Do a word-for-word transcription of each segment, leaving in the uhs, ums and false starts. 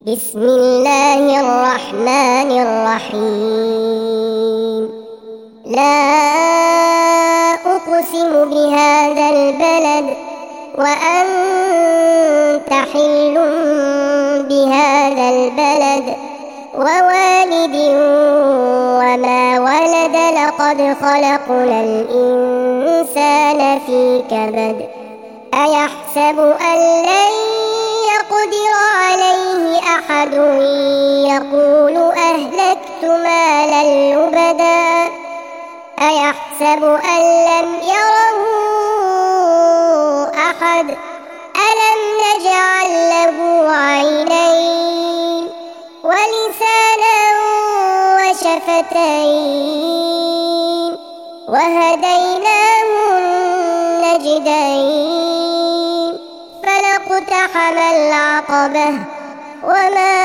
بسم الله الرحمن الرحيم. لا أقسم بهذا البلد وأنت حل بهذا البلد ووالد وما ولد لقد خلقنا الإنسان في كبد أيحسب أن لن يقدر عليه أحد يقول أهلكت مالا لبدا أيحسب أن لم يره أحد ألم نجعل له عينين ولسانا وشفتين وهديناه النجدين فلاقتحم العقبة وما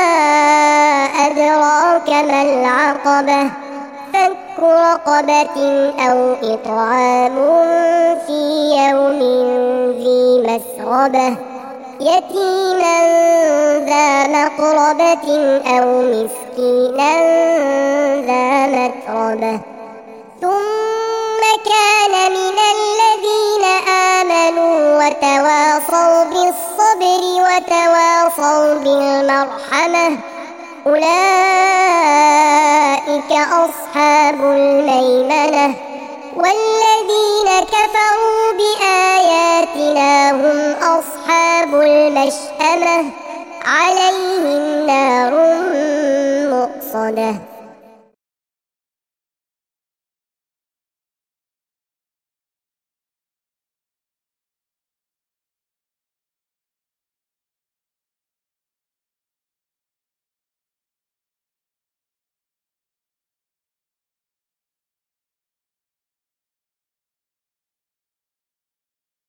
أدراك ما العقبة فك رقبة أو إطعام في يوم ذي مسغبة يتيما ذا مقربة أو مسكينا ذا متربة ثم كان من الذين آمنوا وتواصوا بالصبر وتواصوا بالمرحمة أولئك أصحاب الميمنة والذين كفروا بآياتنا هم أصحاب المشأمة عليهم نار مؤصدة.